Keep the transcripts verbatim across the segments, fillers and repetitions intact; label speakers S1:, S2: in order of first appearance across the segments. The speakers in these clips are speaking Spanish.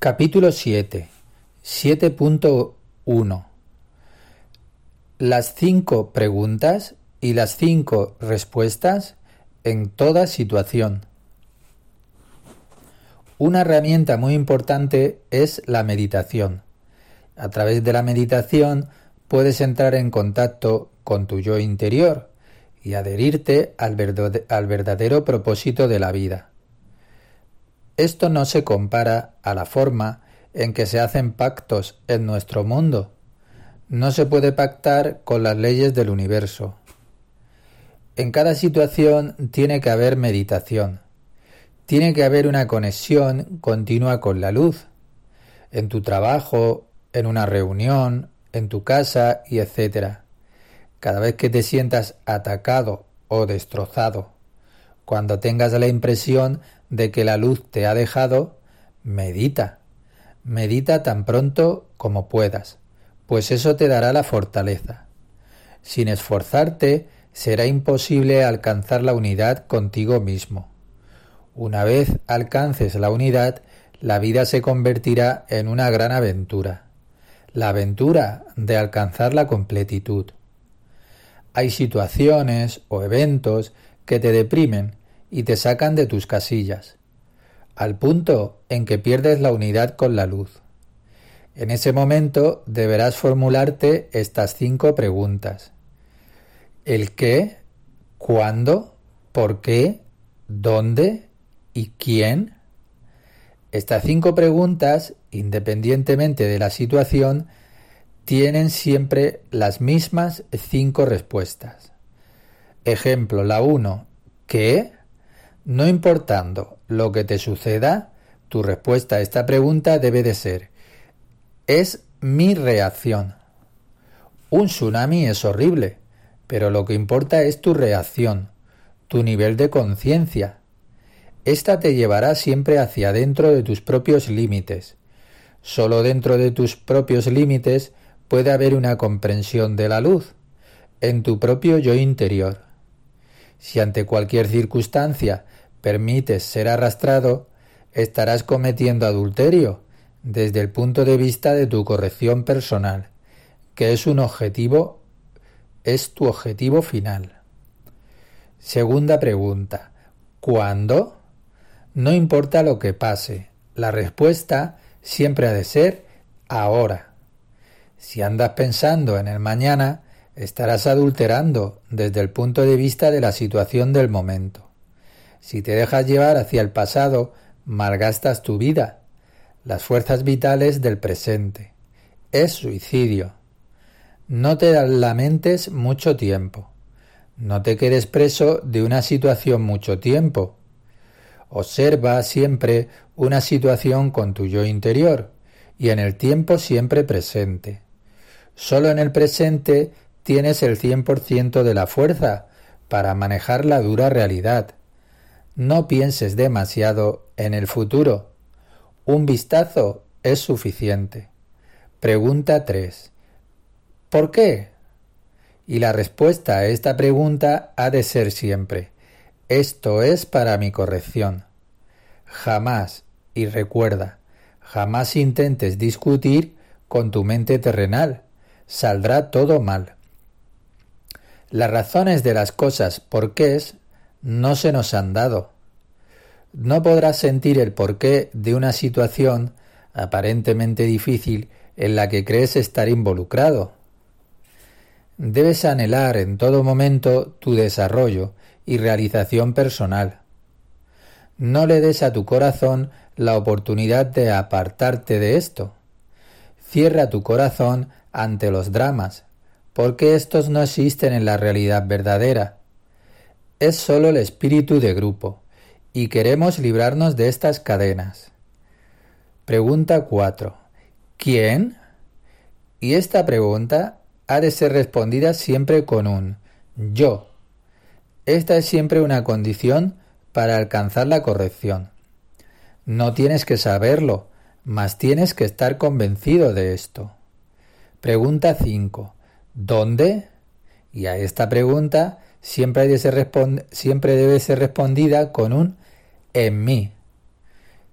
S1: Capítulo siete. siete punto uno. Las cinco preguntas y las cinco respuestas en toda situación. Una herramienta muy importante es la meditación. A través de la meditación puedes entrar en contacto con tu yo interior y adherirte al verdad- al verdadero propósito de la vida. Esto no se compara a la forma en que se hacen pactos en nuestro mundo. No se puede pactar con las leyes del universo. En cada situación tiene que haber meditación. Tiene que haber una conexión continua con la luz. En tu trabajo, en una reunión, en tu casa y etcétera. Cada vez que te sientas atacado o destrozado, cuando tengas la impresión de que la luz te ha dejado, medita. Medita tan pronto como puedas, pues eso te dará la fortaleza. Sin esforzarte, será imposible alcanzar la unidad contigo mismo. Una vez alcances la unidad, la vida se convertirá en una gran aventura. La aventura de alcanzar la completitud. Hay situaciones o eventos que te deprimen y te sacan de tus casillas, al punto en que pierdes la unidad con la luz. En ese momento deberás formularte estas cinco preguntas. ¿El qué? ¿Cuándo? ¿Por qué? ¿Dónde? ¿Y quién? Estas cinco preguntas, independientemente de la situación, tienen siempre las mismas cinco respuestas. Ejemplo, la uno. ¿Qué? No importando lo que te suceda, tu respuesta a esta pregunta debe de ser: es mi reacción. Un tsunami es horrible, pero lo que importa es tu reacción, tu nivel de conciencia. Esta te llevará siempre hacia dentro de tus propios límites. Solo dentro de tus propios límites puede haber una comprensión de la luz, en tu propio yo interior. Si ante cualquier circunstancia permites ser arrastrado, estarás cometiendo adulterio desde el punto de vista de tu corrección personal, que es un objetivo, es tu objetivo final. Segunda pregunta. ¿Cuándo? No importa lo que pase, la respuesta siempre ha de ser ahora. Si andas pensando en el mañana, estarás adulterando desde el punto de vista de la situación del momento. Si te dejas llevar hacia el pasado, malgastas tu vida, las fuerzas vitales del presente. Es suicidio. No te lamentes mucho tiempo. No te quedes preso de una situación mucho tiempo. Observa siempre una situación con tu yo interior y en el tiempo siempre presente. Solo en el presente tienes el cien por ciento de la fuerza para manejar la dura realidad. No pienses demasiado en el futuro. Un vistazo es suficiente. Pregunta tres. ¿Por qué? Y la respuesta a esta pregunta ha de ser siempre: esto es para mi corrección. Jamás, y recuerda, jamás intentes discutir con tu mente terrenal. Saldrá todo mal. Las razones de las cosas porqués no se nos han dado. No podrás sentir el porqué de una situación aparentemente difícil en la que crees estar involucrado. Debes anhelar en todo momento tu desarrollo y realización personal. No le des a tu corazón la oportunidad de apartarte de esto. Cierra tu corazón ante los dramas, porque estos no existen en la realidad verdadera. Es solo el espíritu de grupo, y queremos librarnos de estas cadenas. Pregunta cuatro. ¿Quién? Y esta pregunta ha de ser respondida siempre con un yo. Esta es siempre una condición para alcanzar la corrección. No tienes que saberlo, mas tienes que estar convencido de esto. Pregunta cinco. ¿Dónde? Y a esta pregunta siempre, hay de ser respond- siempre debe ser respondida con un en mí.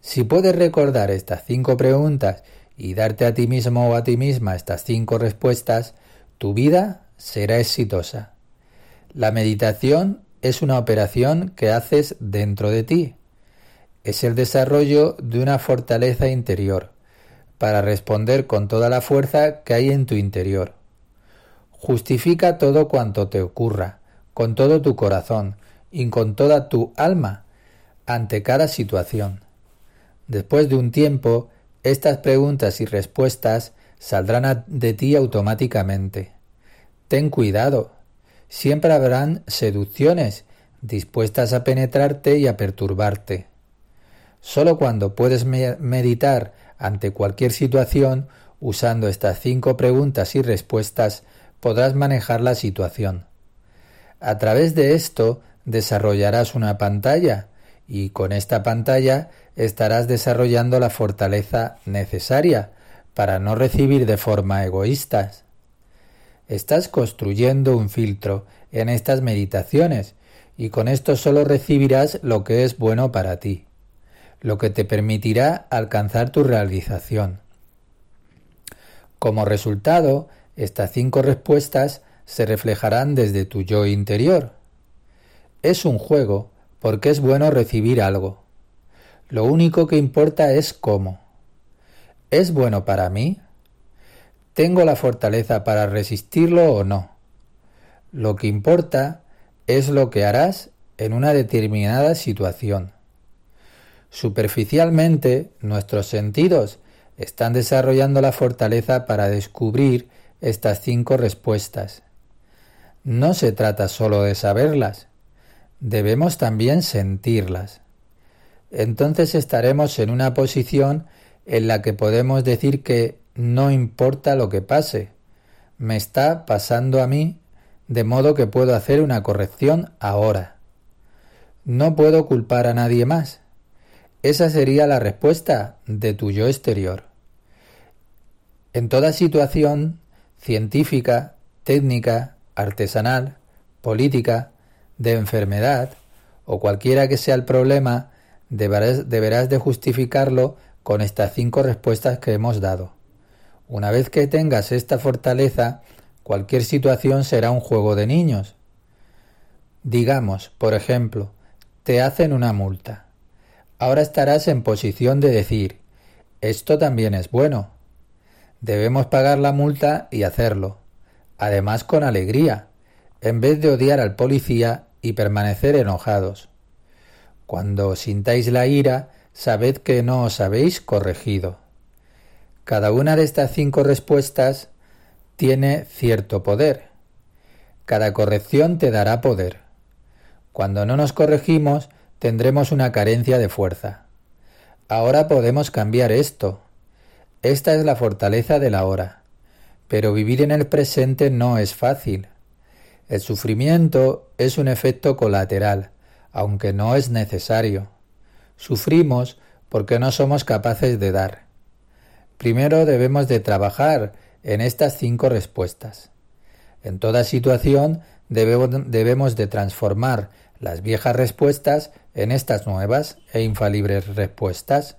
S1: Si puedes recordar estas cinco preguntas y darte a ti mismo o a ti misma estas cinco respuestas, tu vida será exitosa. La meditación es una operación que haces dentro de ti. Es el desarrollo de una fortaleza interior para responder con toda la fuerza que hay en tu interior. Justifica todo cuanto te ocurra, con todo tu corazón y con toda tu alma, ante cada situación. Después de un tiempo, estas preguntas y respuestas saldrán de ti automáticamente. Ten cuidado. Siempre habrán seducciones dispuestas a penetrarte y a perturbarte. Solo cuando puedes me- meditar ante cualquier situación, usando estas cinco preguntas y respuestas, podrás manejar la situación. A través de esto desarrollarás una pantalla y con esta pantalla estarás desarrollando la fortaleza necesaria para no recibir de forma egoísta. Estás construyendo un filtro en estas meditaciones y con esto solo recibirás lo que es bueno para ti, lo que te permitirá alcanzar tu realización. Como resultado, estas cinco respuestas se reflejarán desde tu yo interior. Es un juego porque es bueno recibir algo. Lo único que importa es cómo. ¿Es bueno para mí? ¿Tengo la fortaleza para resistirlo o no? Lo que importa es lo que harás en una determinada situación. Superficialmente, nuestros sentidos están desarrollando la fortaleza para descubrir estas cinco respuestas. No se trata solo de saberlas, debemos también sentirlas. Entonces estaremos en una posición en la que podemos decir que no importa lo que pase, me está pasando a mí, de modo que puedo hacer una corrección ahora. No puedo culpar a nadie más. Esa sería la respuesta de tu yo exterior. En toda situación científica, técnica, artesanal, política, de enfermedad o cualquiera que sea el problema, deberás, deberás de justificarlo con estas cinco respuestas que hemos dado. Una vez que tengas esta fortaleza, cualquier situación será un juego de niños. Digamos, por ejemplo, te hacen una multa. Ahora estarás en posición de decir, esto también es bueno. Debemos pagar la multa y hacerlo, además con alegría, en vez de odiar al policía y permanecer enojados. Cuando sintáis la ira, sabed que no os habéis corregido. Cada una de estas cinco respuestas tiene cierto poder. Cada corrección te dará poder. Cuando no nos corregimos, tendremos una carencia de fuerza. Ahora podemos cambiar esto. Esta es la fortaleza de la hora. Pero vivir en el presente no es fácil. El sufrimiento es un efecto colateral, aunque no es necesario. Sufrimos porque no somos capaces de dar. Primero debemos de trabajar en estas cinco respuestas. En toda situación debemos, debemos de transformar las viejas respuestas en estas nuevas e infalibles respuestas.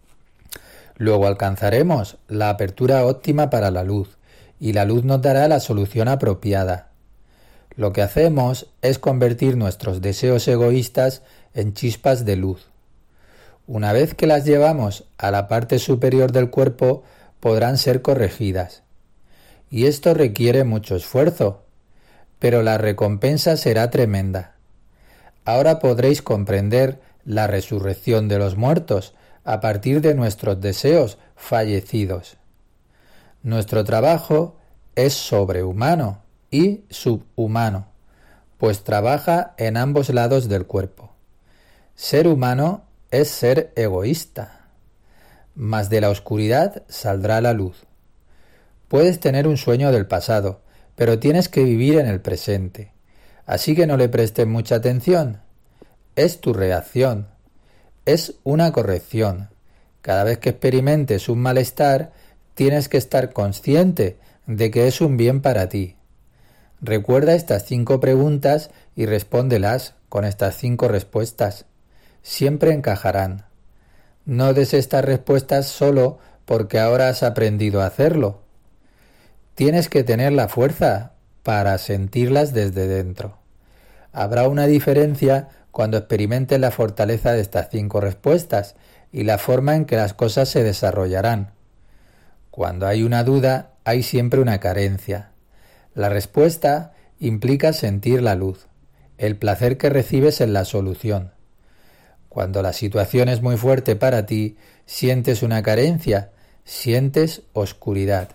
S1: Luego alcanzaremos la apertura óptima para la luz, y la luz nos dará la solución apropiada. Lo que hacemos es convertir nuestros deseos egoístas en chispas de luz. Una vez que las llevamos a la parte superior del cuerpo, podrán ser corregidas. Y esto requiere mucho esfuerzo, pero la recompensa será tremenda. Ahora podréis comprender la resurrección de los muertos a partir de nuestros deseos fallecidos. Nuestro trabajo es sobrehumano y subhumano, pues trabaja en ambos lados del cuerpo. Ser humano es ser egoísta, mas de la oscuridad saldrá la luz. Puedes tener un sueño del pasado, pero tienes que vivir en el presente, así que no le prestes mucha atención. Es tu reacción, es una corrección. Cada vez que experimentes un malestar, tienes que estar consciente de que es un bien para ti. Recuerda estas cinco preguntas y respóndelas con estas cinco respuestas. Siempre encajarán. No des estas respuestas solo porque ahora has aprendido a hacerlo. Tienes que tener la fuerza para sentirlas desde dentro. Habrá una diferencia cuando experimentes la fortaleza de estas cinco respuestas y la forma en que las cosas se desarrollarán. Cuando hay una duda, hay siempre una carencia. La respuesta implica sentir la luz, el placer que recibes en la solución. Cuando la situación es muy fuerte para ti, sientes una carencia, sientes oscuridad.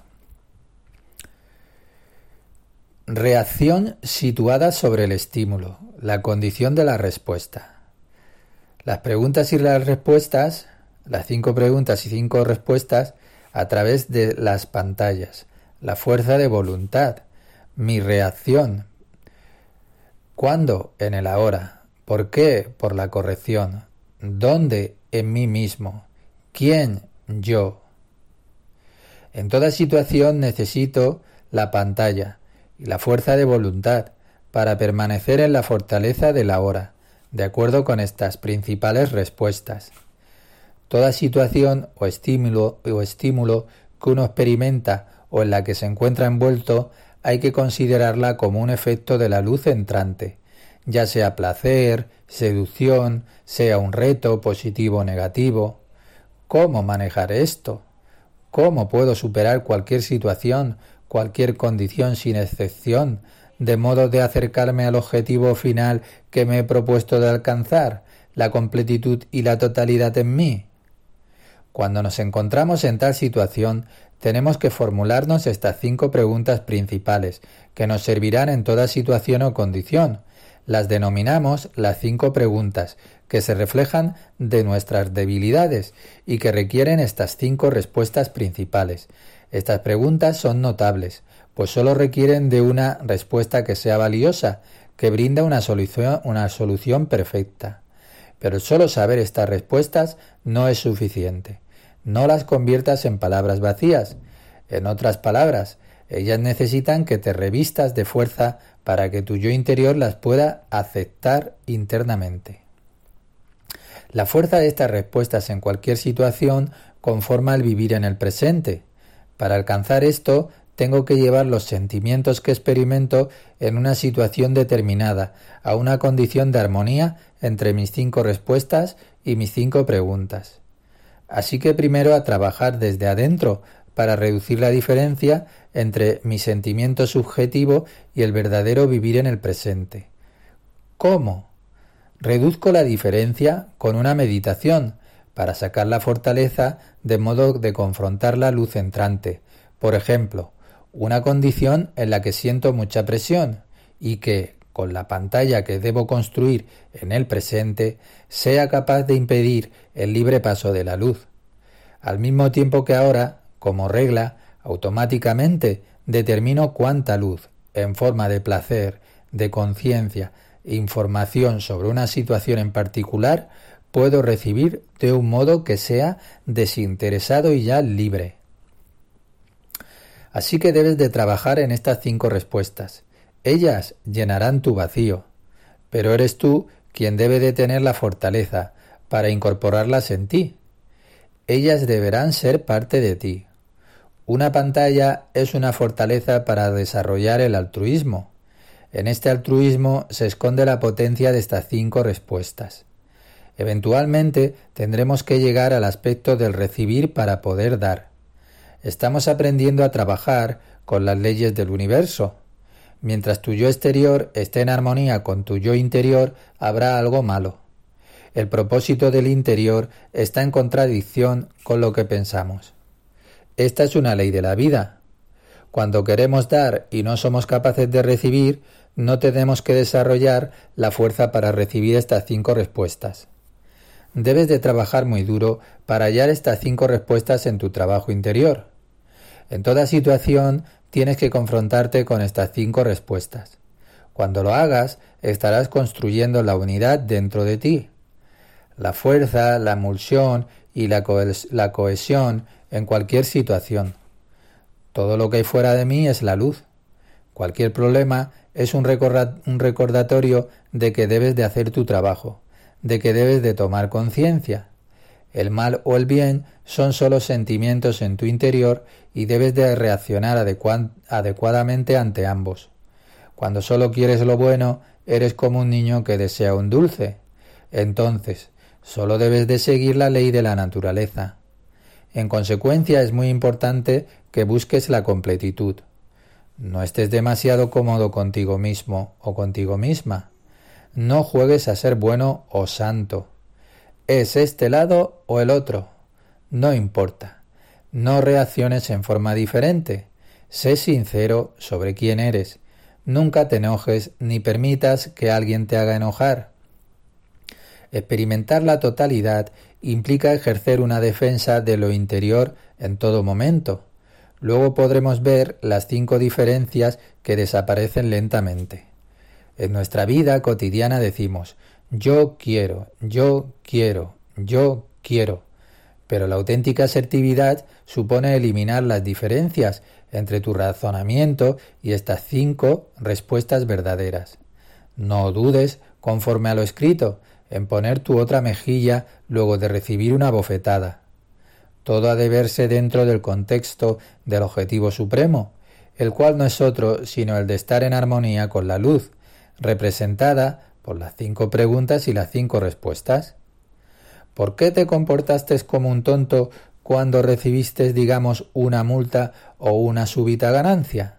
S1: Reacción situada sobre el estímulo, la condición de la respuesta. Las preguntas y las respuestas, las cinco preguntas y cinco respuestas, a través de las pantallas, la fuerza de voluntad, mi reacción. ¿Cuándo? En el ahora. ¿Por qué? Por la corrección. ¿Dónde? En mí mismo. ¿Quién? Yo. En toda situación necesito la pantalla y la fuerza de voluntad para permanecer en la fortaleza del ahora, de acuerdo con estas principales respuestas. Toda situación o estímulo, o estímulo que uno experimenta o en la que se encuentra envuelto hay que considerarla como un efecto de la luz entrante, ya sea placer, seducción, sea un reto positivo o negativo. ¿Cómo manejar esto? ¿Cómo puedo superar cualquier situación, cualquier condición sin excepción, de modo de acercarme al objetivo final que me he propuesto de alcanzar, la completitud y la totalidad en mí? Cuando nos encontramos en tal situación, tenemos que formularnos estas cinco preguntas principales, que nos servirán en toda situación o condición. Las denominamos las cinco preguntas, que se reflejan de nuestras debilidades y que requieren estas cinco respuestas principales. Estas preguntas son notables, pues solo requieren de una respuesta que sea valiosa, que brinda una solución, una solución perfecta. Pero solo saber estas respuestas no es suficiente. No las conviertas en palabras vacías. En otras palabras, ellas necesitan que te revistas de fuerza para que tu yo interior las pueda aceptar internamente. La fuerza de estas respuestas en cualquier situación conforma el vivir en el presente. Para alcanzar esto, tengo que llevar los sentimientos que experimento en una situación determinada a una condición de armonía entre mis cinco respuestas y mis cinco preguntas. Así que primero a trabajar desde adentro para reducir la diferencia entre mi sentimiento subjetivo y el verdadero vivir en el presente. ¿Cómo? Reduzco la diferencia con una meditación para sacar la fortaleza de modo de confrontar la luz entrante. Por ejemplo, una condición en la que siento mucha presión y que, con la pantalla que debo construir en el presente, sea capaz de impedir el libre paso de la luz. Al mismo tiempo que ahora, como regla, automáticamente determino cuánta luz, en forma de placer, de conciencia e información sobre una situación en particular, puedo recibir de un modo que sea desinteresado y ya libre. Así que debes de trabajar en estas cinco respuestas. Ellas llenarán tu vacío, pero eres tú quien debe de tener la fortaleza para incorporarlas en ti. Ellas deberán ser parte de ti. Una pantalla es una fortaleza para desarrollar el altruismo. En este altruismo se esconde la potencia de estas cinco respuestas. Eventualmente tendremos que llegar al aspecto del recibir para poder dar. Estamos aprendiendo a trabajar con las leyes del universo. Mientras tu yo exterior esté en armonía con tu yo interior, habrá algo malo. El propósito del interior está en contradicción con lo que pensamos. Esta es una ley de la vida. Cuando queremos dar y no somos capaces de recibir, no tenemos que desarrollar la fuerza para recibir estas cinco respuestas. Debes de trabajar muy duro para hallar estas cinco respuestas en tu trabajo interior. En toda situación tienes que confrontarte con estas cinco respuestas. Cuando lo hagas, estarás construyendo la unidad dentro de ti. La fuerza, la emulsión y la, cohes- la cohesión en cualquier situación. Todo lo que hay fuera de mí es la luz. Cualquier problema es un, recorda- un recordatorio de que debes de hacer tu trabajo, de que debes de tomar conciencia. El mal o el bien son solo sentimientos en tu interior y debes de reaccionar adecu- adecuadamente ante ambos. Cuando solo quieres lo bueno, eres como un niño que desea un dulce. Entonces, solo debes de seguir la ley de la naturaleza. En consecuencia, es muy importante que busques la completitud. No estés demasiado cómodo contigo mismo o contigo misma. No juegues a ser bueno o santo. ¿Es este lado o el otro? No importa. No reacciones en forma diferente. Sé sincero sobre quién eres. Nunca te enojes ni permitas que alguien te haga enojar. Experimentar la totalidad implica ejercer una defensa de lo interior en todo momento. Luego podremos ver las cinco diferencias que desaparecen lentamente. En nuestra vida cotidiana decimos, yo quiero, yo quiero, yo quiero. Pero la auténtica asertividad supone eliminar las diferencias entre tu razonamiento y estas cinco respuestas verdaderas. No dudes, conforme a lo escrito, en poner tu otra mejilla luego de recibir una bofetada. Todo ha de verse dentro del contexto del objetivo supremo, el cual no es otro sino el de estar en armonía con la luz, representada por las cinco preguntas y las cinco respuestas. ¿Por qué te comportaste como un tonto cuando recibiste, digamos, una multa o una súbita ganancia?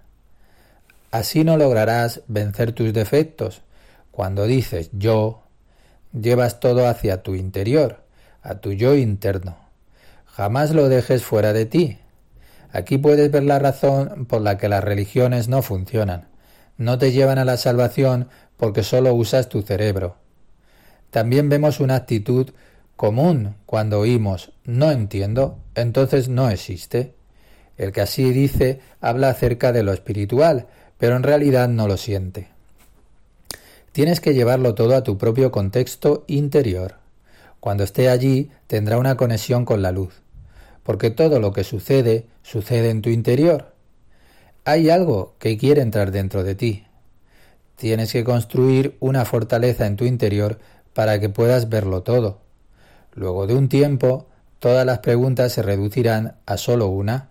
S1: Así no lograrás vencer tus defectos. Cuando dices yo, llevas todo hacia tu interior, a tu yo interno. Jamás lo dejes fuera de ti. Aquí puedes ver la razón por la que las religiones no funcionan. No te llevan a la salvación porque solo usas tu cerebro. También vemos una actitud común cuando oímos no entiendo, entonces no existe. El que así dice habla acerca de lo espiritual, pero en realidad no lo siente. Tienes que llevarlo todo a tu propio contexto interior. Cuando esté allí tendrá una conexión con la luz, porque todo lo que sucede, sucede en tu interior. Hay algo que quiere entrar dentro de ti. Tienes que construir una fortaleza en tu interior para que puedas verlo todo. Luego de un tiempo, todas las preguntas se reducirán a solo una.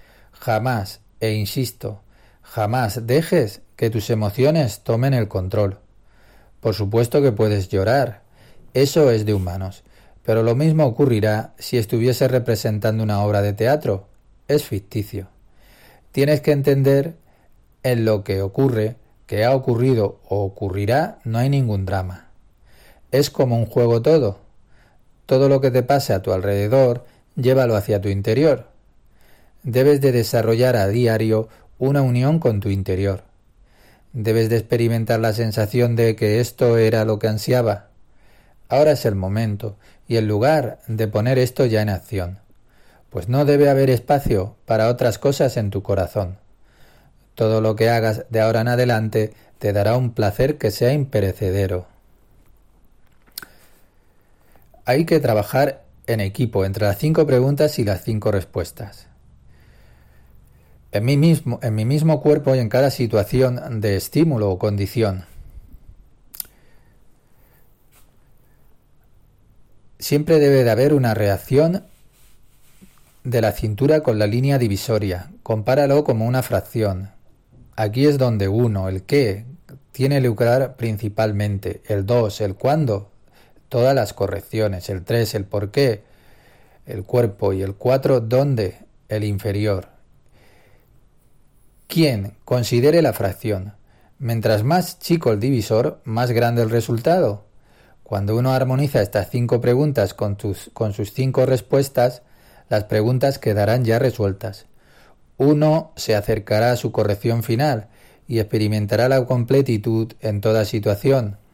S1: Jamás, e insisto, jamás dejes que tus emociones tomen el control. Por supuesto que puedes llorar, eso es de humanos, pero lo mismo ocurrirá si estuviese representando una obra de teatro, es ficticio. Tienes que entender en lo que ocurre, que ha ocurrido o ocurrirá, no hay ningún drama. Es como un juego todo. Todo lo que te pase a tu alrededor, llévalo hacia tu interior. Debes de desarrollar a diario una unión con tu interior. Debes de experimentar la sensación de que esto era lo que ansiaba. Ahora es el momento y el lugar de poner esto ya en acción, pues no debe haber espacio para otras cosas en tu corazón. Todo lo que hagas de ahora en adelante te dará un placer que sea imperecedero. Hay que trabajar en equipo entre las cinco preguntas y las cinco respuestas. En mí mismo, en mi mismo cuerpo y en cada situación de estímulo o condición. Siempre debe de haber una reacción de la cintura con la línea divisoria. Compáralo como una fracción. Aquí es donde uno, el qué, tiene lugar principalmente. El dos, el cuándo, todas las correcciones. El tres, el por qué, el cuerpo. Y el cuatro, dónde, el inferior. ¿Quién? Considere la fracción. Mientras más chico el divisor, más grande el resultado. Cuando uno armoniza estas cinco preguntas con, tus, con sus cinco respuestas, las preguntas quedarán ya resueltas. Uno se acercará a su corrección final y experimentará la completitud en toda situación.